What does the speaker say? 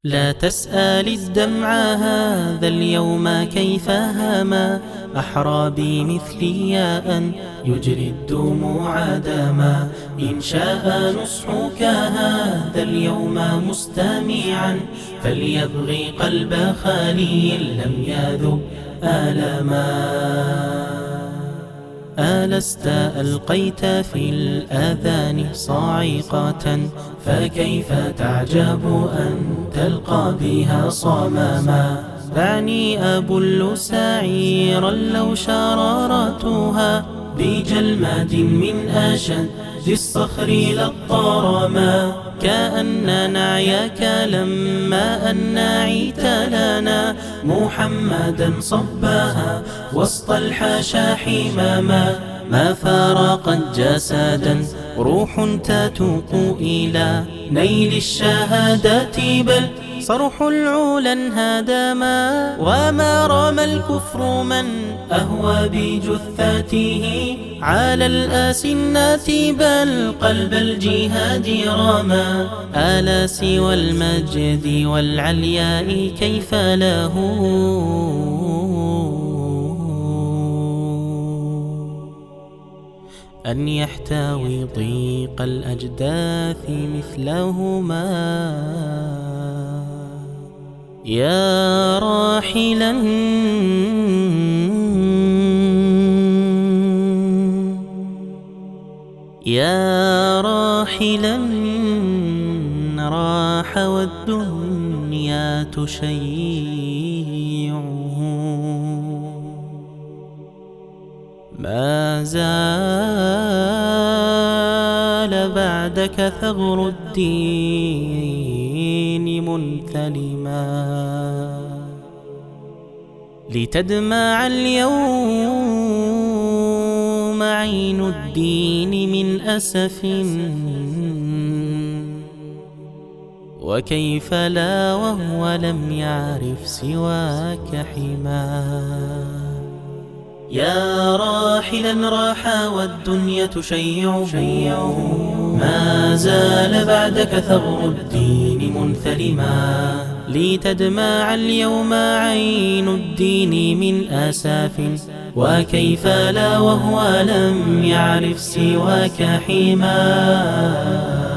لا تسأل الدمع هذا اليوم كيف هما أحرى بمثلي أن يجري الدموع دما. إن شاء نصحك هذا اليوم مستمعا فليبغي قلب خالي لم يذب آلما. ألست ألقيت في الآذان صاعقة فكيف تعجب أن تلقى بها صماما. دعني أبل سعيرا لو شررتها بجلماد من أشد الصخر للطرما. كأن نعيك لما أن نعيت لنا محمدا صباها وسط الحاشا حماما. ما فارقت جسدا روح تتوق إلى نيل الشهادات بل صرح العلا انهدما. وما رمى الكفر من أهوى بجثته على الأسنات بل قلب الجهاد رمى. ألا سوى المجد والعلياء كيف له أن يحتوي ضيق الأجداث مثلهما. يا راحلا يا راحلا راح والدنيا تشيعه. ما زال بعدك ثغر الدين منثلما. لتدمع اليوم عين الدين من أسف وكيف لا وهو لم يعرف سواك حماه. يا راحلا راح والدنيا تشيعه. ما زال بعدك ثغر الدين منثلما. لتدمع اليوم عين الدين من أساف وكيف لا وهو لم يعرف سواك حماه.